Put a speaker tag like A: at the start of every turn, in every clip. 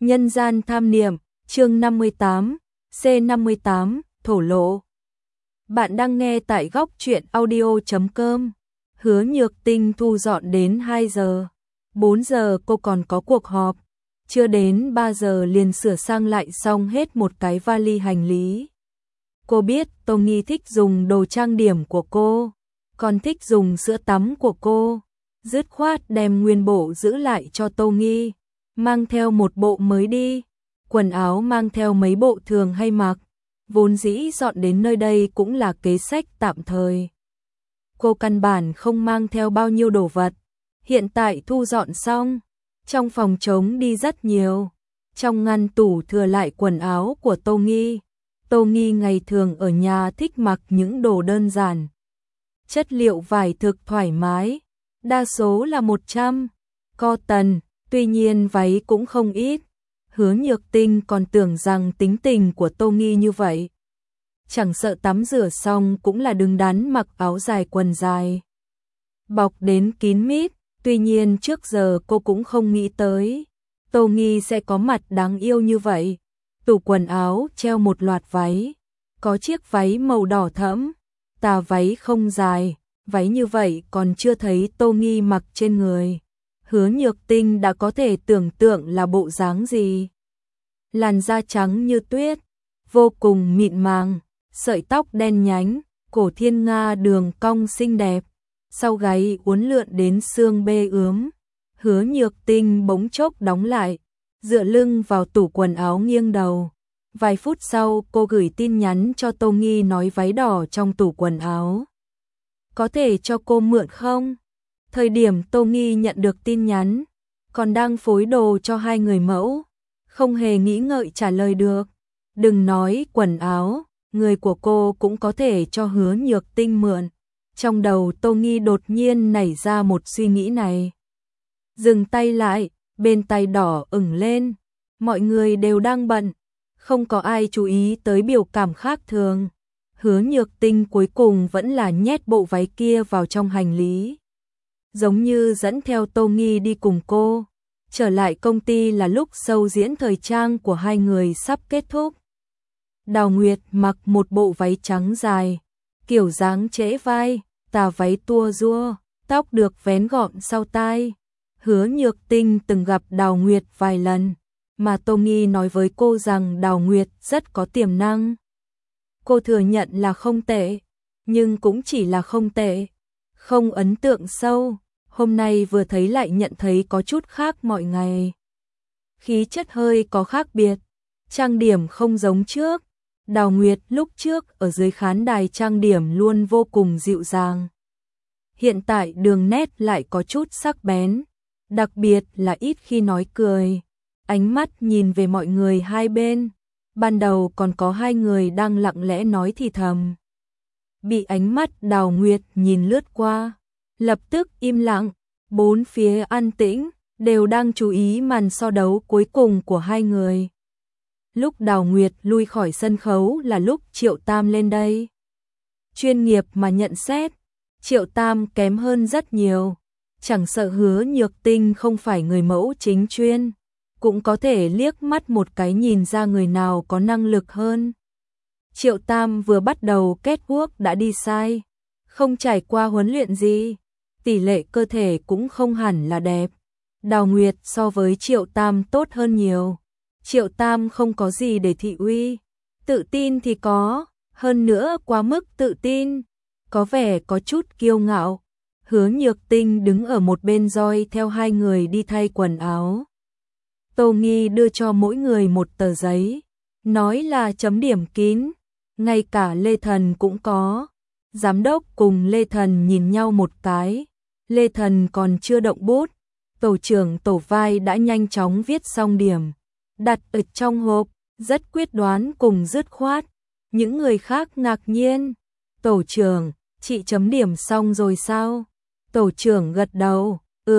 A: Nhân gian tham niệm, chương 58, C58, thổ lộ. Bạn đang nghe tại góc truyện audio.com. Hứa Nhược Tinh thu dọn đến 2 giờ. 4 giờ cô còn có cuộc họp. Chưa đến 3 giờ liền sửa sang lại xong hết một cái vali hành lý. Cô biết Tô Nghi thích dùng đồ trang điểm của cô, còn thích dùng sữa tắm của cô. Dứt khoát đem nguyên bộ giữ lại cho Tô Nghi, mang theo một bộ mới đi. Quần áo mang theo mấy bộ thường hay mặc, vốn dĩ dọn đến nơi đây cũng là kế sách tạm thời. Cô căn bản không mang theo bao nhiêu đồ vật. Hiện tại thu dọn xong, trong phòng trống đi rất nhiều. Trong ngăn tủ thừa lại quần áo của Tô Nghi. Tô Nghi ngày thường ở nhà thích mặc những đồ đơn giản. Chất liệu vải thực thoải mái, đa số là 100 cotton, tuy nhiên váy cũng không ít. Hứa Nhược Tinh còn tưởng rằng tính tình của Tô Nghi như vậy, chẳng sợ tắm rửa xong cũng là đứng đắn mặc áo dài quần dài, bọc đến kín mít. Tuy nhiên trước giờ cô cũng không nghĩ tới Tô Nghi sẽ có mặt đáng yêu như vậy. Tủ quần áo treo một loạt váy, có chiếc váy màu đỏ thẫm, tà váy không dài, váy như vậy còn chưa thấy Tô Nghi mặc trên người. Hứa Nhược Tinh đã có thể tưởng tượng là bộ dáng gì. Làn da trắng như tuyết, vô cùng mịn màng, sợi tóc đen nhánh, cổ thiên nga đường cong xinh đẹp, sau gáy uốn lượn đến xương bê ướm. Hứa Nhược Tinh bỗng chốc đóng lại, dựa lưng vào tủ quần áo nghiêng đầu. Vài phút sau cô gửi tin nhắn cho Tô Nghi nói váy đỏ trong tủ quần áo có thể cho cô mượn không? Thời điểm Tô Nghi nhận được tin nhắn, còn đang phối đồ cho hai người mẫu, không hề nghĩ ngợi trả lời được. Đừng nói quần áo, người của cô cũng có thể cho Hứa Nhược Tinh mượn. Trong đầu Tô Nghi đột nhiên nảy ra một suy nghĩ này. Dừng tay lại, bên tay đỏ ửng lên. Mọi người đều đang bận, không có ai chú ý tới biểu cảm khác thường. Hứa Nhược Tinh cuối cùng vẫn là nhét bộ váy kia vào trong hành lý, giống như dẫn theo Tô Nghi đi cùng cô. Trở lại công ty là lúc show diễn thời trang của hai người sắp kết thúc. Đào Nguyệt mặc một bộ váy trắng dài, kiểu dáng trễ vai, tà váy tua rua, tóc được vén gọn sau tai. Hứa Nhược Tinh từng gặp Đào Nguyệt vài lần, mà Tô Nghi nói với cô rằng Đào Nguyệt rất có tiềm năng. Cô thừa nhận là không tệ, nhưng cũng chỉ là không tệ, không ấn tượng sâu. Hôm nay vừa thấy lại nhận thấy có chút khác mọi ngày. Khí chất hơi có khác biệt, trang điểm không giống trước. Đào Nguyệt lúc trước ở dưới khán đài trang điểm luôn vô cùng dịu dàng. Hiện tại đường nét lại có chút sắc bén, đặc biệt là ít khi nói cười. Ánh mắt nhìn về mọi người hai bên. Ban đầu còn có hai người đang lặng lẽ nói thì thầm, bị ánh mắt Đào Nguyệt nhìn lướt qua, lập tức im lặng. Bốn phía an tĩnh, đều đang chú ý màn so đấu cuối cùng của hai người. Lúc Đào Nguyệt lui khỏi sân khấu là lúc Triệu Tam lên đây. Chuyên nghiệp mà nhận xét, Triệu Tam kém hơn rất nhiều. Chẳng sợ Hứa Nhược Tinh không phải người mẫu chính chuyên, cũng có thể liếc mắt một cái nhìn ra người nào có năng lực hơn. Triệu Tam vừa bắt đầu catwalk đã đi sai, không trải qua huấn luyện gì, tỷ lệ cơ thể cũng không hẳn là đẹp. Đào Nguyệt so với Triệu Tam tốt hơn nhiều. Triệu Tam không có gì để thị uy, tự tin thì có, hơn nữa quá mức tự tin, có vẻ có chút kiêu ngạo. Hứa Nhược Tinh đứng ở một bên dõi theo hai người đi thay quần áo. Tô Nghi đưa cho mỗi người một tờ giấy, nói là chấm điểm kín, ngay cả Lê Thần cũng có. Giám đốc cùng Lê Thần nhìn nhau một cái, Lê Thần còn chưa động bút, tổ trưởng tổ vai đã nhanh chóng viết xong điểm, đặt ở trong hộp, rất quyết đoán cùng dứt khoát. Những người khác ngạc nhiên, tổ trưởng, chị chấm điểm xong rồi sao? Tổ trưởng gật đầu,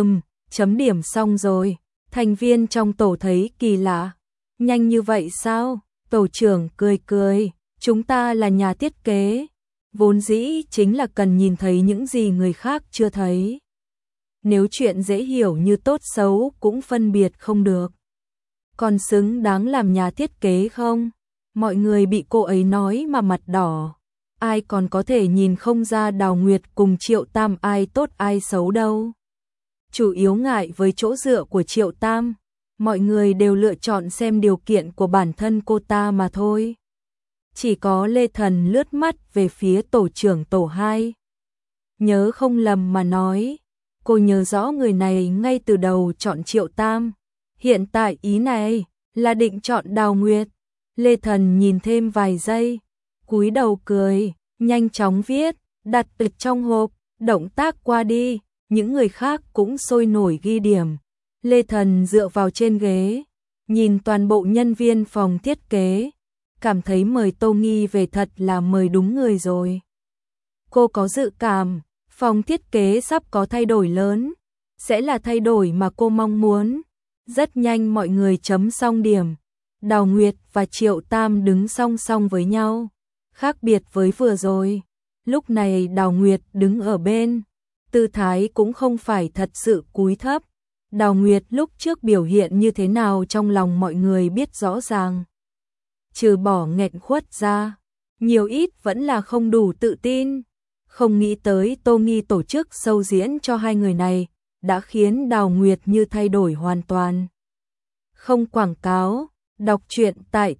A: chấm điểm xong rồi. Thành viên trong tổ thấy kỳ lạ, nhanh như vậy sao? Tổ trưởng cười cười, chúng ta là nhà thiết kế, vốn dĩ chính là cần nhìn thấy những gì người khác chưa thấy. Nếu chuyện dễ hiểu như tốt xấu cũng phân biệt không được. còn xứng đáng làm nhà thiết kế không? Mọi người bị cô ấy nói mà mặt đỏ. Ai còn có thể nhìn không ra Đào Nguyệt cùng Triệu Tam ai tốt ai xấu đâu. Chủ yếu ngại với chỗ dựa của Triệu Tam, mọi người đều lựa chọn xem điều kiện của bản thân cô ta mà thôi. Chỉ có Lê Thần lướt mắt về phía tổ trưởng tổ 2. Nhớ không lầm mà nói, cô nhớ rõ người này ngay từ đầu chọn Triệu Tam. Hiện tại ý này là định chọn Đào Nguyệt. Lê Thần nhìn thêm vài giây, cúi đầu cười, nhanh chóng viết, đặt tịch trong hộp, động tác qua đi, những người khác cũng sôi nổi ghi điểm. Lê Thần dựa vào trên ghế, nhìn toàn bộ nhân viên phòng thiết kế, cảm thấy mời Tô Nghi về thật là mời đúng người rồi. Cô có dự cảm, phòng thiết kế sắp có thay đổi lớn, sẽ là thay đổi mà cô mong muốn. Rất nhanh mọi người chấm xong điểm. Đào Nguyệt và Triệu Tam đứng song song với nhau. Khác biệt với vừa rồi, lúc này Đào Nguyệt đứng ở bên, tư thái cũng không phải thật sự cúi thấp. Đào Nguyệt lúc trước biểu hiện như thế nào trong lòng mọi người biết rõ ràng. Trừ bỏ nghẹn khuất ra, nhiều ít vẫn là không đủ tự tin. Không nghĩ tới Tô Nghi tổ chức show diễn cho hai người này, đã khiến Đào Nguyệt như thay đổi hoàn toàn. Không quảng cáo, đọc truyện tại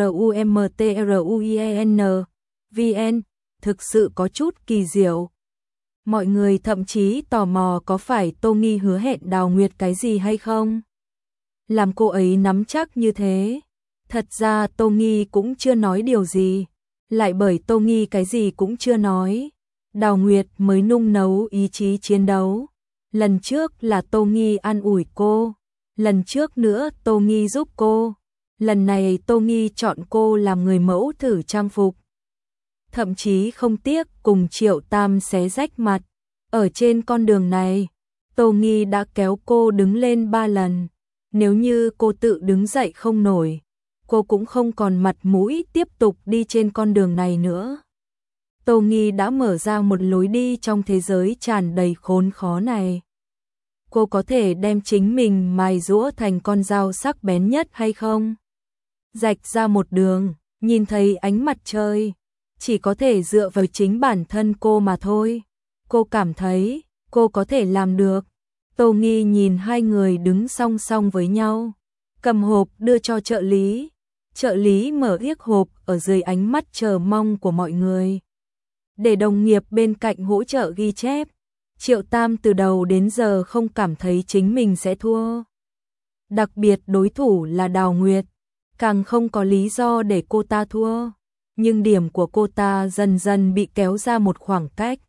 A: trumtruien.vn, thực sự có chút kỳ diệu. Mọi người thậm chí tò mò có phải Tô Nghi hứa hẹn Đào Nguyệt cái gì hay không? Làm cô ấy nắm chắc như thế. Thật ra Tô Nghi cũng chưa nói điều gì. Lại bởi Tô Nghi cái gì cũng chưa nói, Đào Nguyệt mới nung nấu ý chí chiến đấu. Lần trước là Tô Nghi an ủi cô, lần trước nữa Tô Nghi giúp cô, lần này Tô Nghi chọn cô làm người mẫu thử trang phục. Thậm chí không tiếc cùng Triệu Tam xé rách mặt. Ở trên con đường này, Tô Nghi đã kéo cô đứng lên 3 lần. Nếu như cô tự đứng dậy không nổi, cô cũng không còn mặt mũi tiếp tục đi trên con đường này nữa. Tô Nghi đã mở ra một lối đi trong thế giới tràn đầy khốn khó này. Cô có thể đem chính mình mài giũa thành con dao sắc bén nhất hay không? Rạch ra một đường, nhìn thấy ánh mặt trời, chỉ có thể dựa vào chính bản thân cô mà thôi. Cô cảm thấy cô có thể làm được. Tô Nghi nhìn hai người đứng song song với nhau, cầm hộp đưa cho trợ lý. Trợ lý mở yếc hộp ở dưới ánh mắt chờ mong của mọi người. Để đồng nghiệp bên cạnh hỗ trợ ghi chép. Triệu Tam từ đầu đến giờ không cảm thấy chính mình sẽ thua. Đặc biệt đối thủ là Đào Nguyệt, càng không có lý do để cô ta thua. Nhưng điểm của cô ta dần dần bị kéo ra một khoảng cách.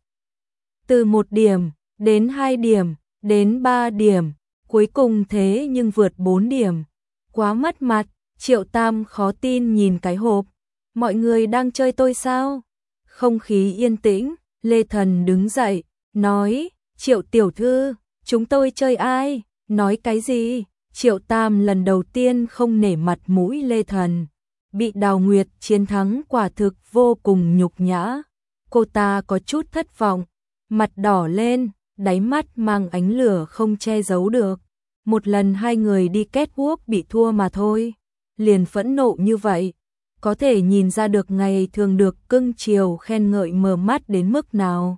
A: Từ 1 điểm, đến 2 điểm, đến 3 điểm, cuối cùng thế nhưng vượt 4 điểm. Quá mất mặt, Triệu Tam khó tin nhìn cái hộp. Mọi người đang chơi tôi sao? Không khí yên tĩnh, Lê Thần đứng dậy, nói, Triệu tiểu thư, chúng tôi chơi ai? Nói cái gì? Triệu Tam lần đầu tiên không nể mặt mũi Lê Thần. Bị Đào Nguyệt chiến thắng quả thực vô cùng nhục nhã. Cô ta có chút thất vọng, mặt đỏ lên, đáy mắt mang ánh lửa không che giấu được. Một lần hai người đi catwalk bị thua mà thôi, liền phẫn nộ như vậy. Có thể nhìn ra được ngày thường được cưng chiều khen ngợi mờ mắt đến mức nào.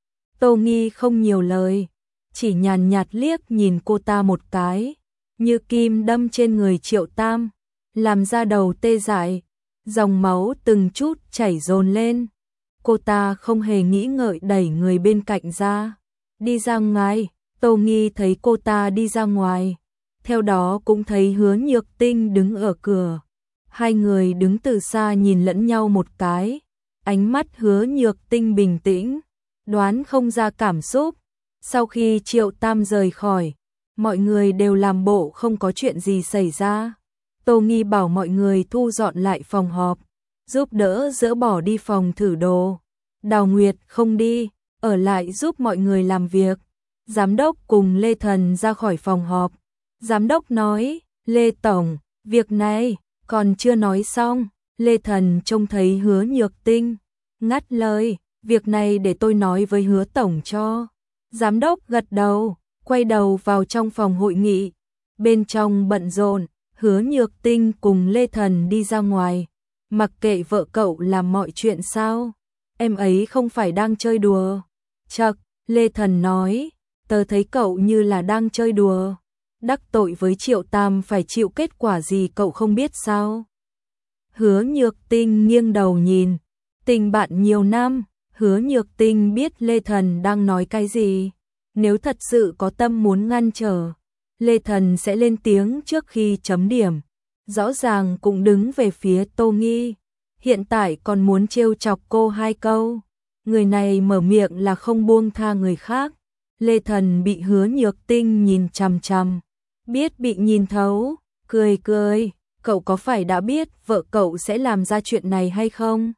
A: Tô Nghi không nhiều lời, chỉ nhàn nhạt liếc nhìn cô ta một cái, như kim đâm trên người Triệu Tam, làm da đầu tê dại, dòng máu từng chút chảy dồn lên. Cô ta không hề nghĩ ngợi đẩy người bên cạnh ra, đi ra ngoài. Tô Nghi thấy cô ta đi ra ngoài, theo đó cũng thấy Hứa Nhược Tinh đứng ở cửa. Hai người đứng từ xa nhìn lẫn nhau một cái, ánh mắt Hứa Nhược Tinh bình tĩnh, đoán không ra cảm xúc. Sau khi Triệu Tam rời khỏi, mọi người đều làm bộ không có chuyện gì xảy ra. Tô Nghi bảo mọi người thu dọn lại phòng họp, giúp đỡ dỡ bỏ đi phòng thử đồ. Đào Nguyệt không đi, ở lại giúp mọi người làm việc. Giám đốc cùng Lê Thần ra khỏi phòng họp. Giám đốc nói, Lê Tổng, việc này còn chưa nói xong. Lê Thần trông thấy Hứa Nhược Tinh, ngắt lời, việc này để tôi nói với Hứa Tổng cho. Giám đốc gật đầu, quay đầu vào trong phòng hội nghị. Bên trong bận rộn, Hứa Nhược Tinh cùng Lê Thần đi ra ngoài, mặc kệ vợ cậu làm mọi chuyện sao? Em ấy không phải đang chơi đùa. Chậc, Lê Thần nói, tớ thấy cậu như là đang chơi đùa. Đắc tội với Triệu Tam phải chịu kết quả gì cậu không biết sao? Hứa Nhược Tinh nghiêng đầu nhìn, tình bạn nhiều năm, Hứa Nhược Tinh biết Lê Thần đang nói cái gì. Nếu thật sự có tâm muốn ngăn trở, Lê Thần sẽ lên tiếng trước khi chấm điểm. Rõ ràng cũng đứng về phía Tô Nghi, hiện tại còn muốn trêu chọc cô 2 câu. Người này mở miệng là không buông tha người khác. Lê Thần bị Hứa Nhược Tinh nhìn chằm chằm, biết bị nhìn thấu, cười cười, cậu có phải đã biết vợ cậu sẽ làm ra chuyện này hay không?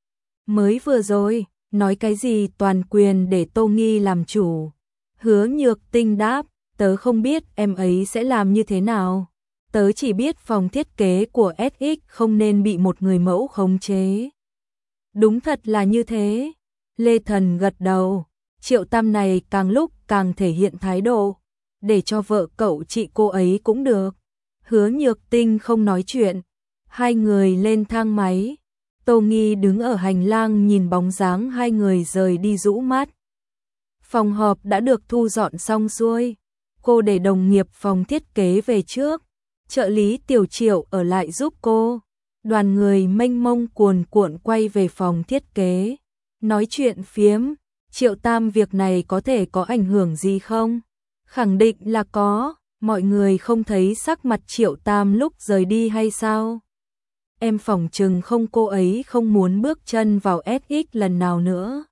A: Mới vừa rồi, nói cái gì toàn quyền để Tô Nghi làm chủ. Hứa Nhược Tinh đáp, tớ không biết em ấy sẽ làm như thế nào. Tớ chỉ biết phòng thiết kế của SX không nên bị một người mẫu khống chế. Đúng thật là như thế. Lê Thần gật đầu. Triệu Tam này càng lúc càng thể hiện thái độ. Để cho vợ cậu trị cô ấy cũng được. Hứa Nhược Tinh không nói chuyện. Hai người lên thang máy. Tô Nghi đứng ở hành lang nhìn bóng dáng hai người rời đi rũ mắt. Phòng họp đã được thu dọn xong xuôi. Cô để đồng nghiệp phòng thiết kế về trước. Trợ lý Tiểu Triệu ở lại giúp cô. Đoàn người mênh mông cuồn cuộn quay về phòng thiết kế. Nói chuyện phiếm, Triệu Tam việc này có thể có ảnh hưởng gì không? Khẳng định là có, mọi người không thấy sắc mặt Triệu Tam lúc rời đi hay sao? Em phỏng chừng không, cô ấy không muốn bước chân vào SX lần nào nữa.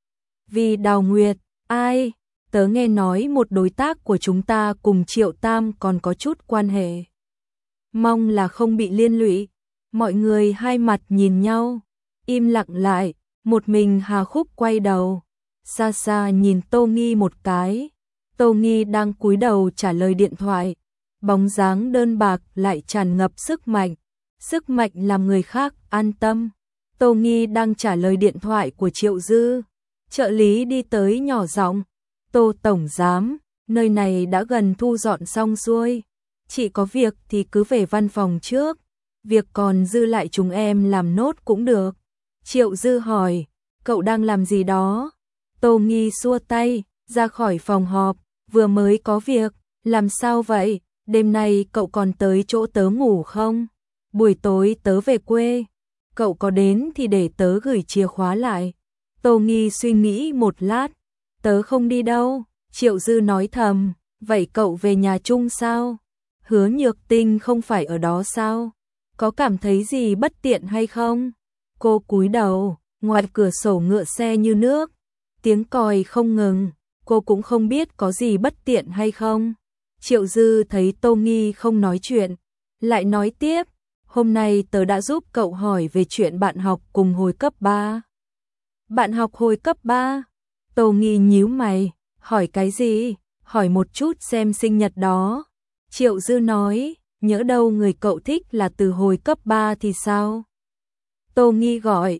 A: Vì Đào Nguyệt, ai? Tớ nghe nói một đối tác của chúng ta cùng Triệu Tam còn có chút quan hệ. Mong là không bị liên lụy. Mọi người hai mặt nhìn nhau, im lặng lại, một mình Hà Khúc quay đầu, xa xa nhìn Tô Nghi một cái. Tô Nghi đang cúi đầu trả lời điện thoại, bóng dáng đơn bạc lại tràn ngập sức mạnh làm người khác an tâm. Tô Nghi đang trả lời điện thoại của Triệu Dư, trợ lý đi tới nhỏ giọng, Tô Tổng Giám, nơi này đã gần thu dọn xong xuôi, chị có việc thì cứ về văn phòng trước, việc còn dư lại chúng em làm nốt cũng được. Triệu Dư hỏi, cậu đang làm gì đó? Tô Nghi xua tay, ra khỏi phòng họp, vừa mới có việc, làm sao vậy? Đêm nay cậu còn tới chỗ tớ ngủ không? Buổi tối tớ về quê, cậu có đến thì để tớ gửi chìa khóa lại. Tô Nghi suy nghĩ một lát, tớ không đi đâu. Triệu Dư nói thầm, vậy cậu về nhà chung sao? Hứa Nhược Tinh không phải ở đó sao? Có cảm thấy gì bất tiện hay không? Cô cúi đầu, ngoài cửa sổ ngựa xe như nước, tiếng còi không ngừng, cô cũng không biết có gì bất tiện hay không. Triệu Dư thấy Tô Nghi không nói chuyện, lại nói tiếp, hôm nay tớ đã giúp cậu hỏi về chuyện bạn học cùng hồi cấp 3. Bạn học hồi cấp 3? Tô Nghi nhíu mày, hỏi cái gì? Hỏi một chút xem sinh nhật đó. Triệu Dư nói, nhỡ đâu người cậu thích là từ hồi cấp 3 thì sao? Tô Nghi gọi,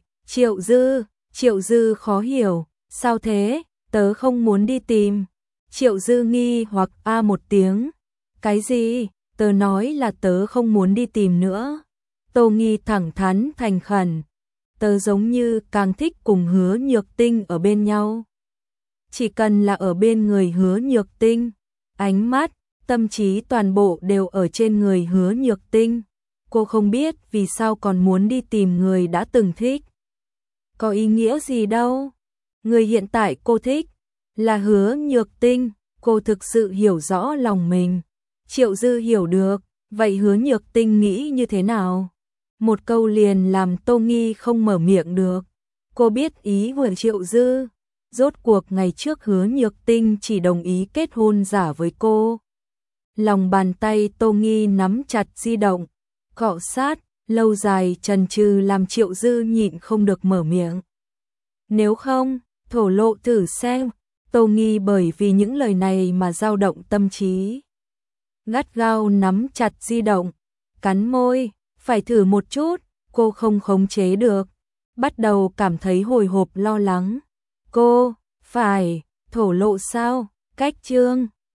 A: Triệu Dư khó hiểu, sao thế, tớ không muốn đi tìm. Triệu Dư nghi hoặc a một tiếng, cái gì, tớ nói là tớ không muốn đi tìm nữa. Tô Nghi thẳng thắn thành khẩn, tớ giống như càng thích cùng Hứa Nhược Tinh ở bên nhau. Chỉ cần là ở bên người Hứa Nhược Tinh, ánh mắt, tâm trí toàn bộ đều ở trên người Hứa Nhược Tinh. Cô không biết vì sao còn muốn đi tìm người đã từng thích. Có ý nghĩa gì đâu. Người hiện tại cô thích là Hứa Nhược Tinh, cô thực sự hiểu rõ lòng mình. Triệu Dư hiểu được, vậy Hứa Nhược Tinh nghĩ như thế nào? Một câu liền làm Tô Nghi không mở miệng được. Cô biết ý của Triệu Dư. Rốt cuộc ngày trước Hứa Nhược Tinh chỉ đồng ý kết hôn giả với cô. Lòng bàn tay Tô Nghi nắm chặt di động, cọ sát, lâu dài chần chừ làm Triệu Dư nhịn không được mở miệng. Nếu không, thổ lộ thử xem. Tô Nghi bởi vì những lời này mà dao động tâm trí. Gắt gao nắm chặt di động, cắn môi, phải thử một chút, cô không khống chế được. Bắt đầu cảm thấy hồi hộp lo lắng. Cô, phải, thổ lộ sao? Cách chương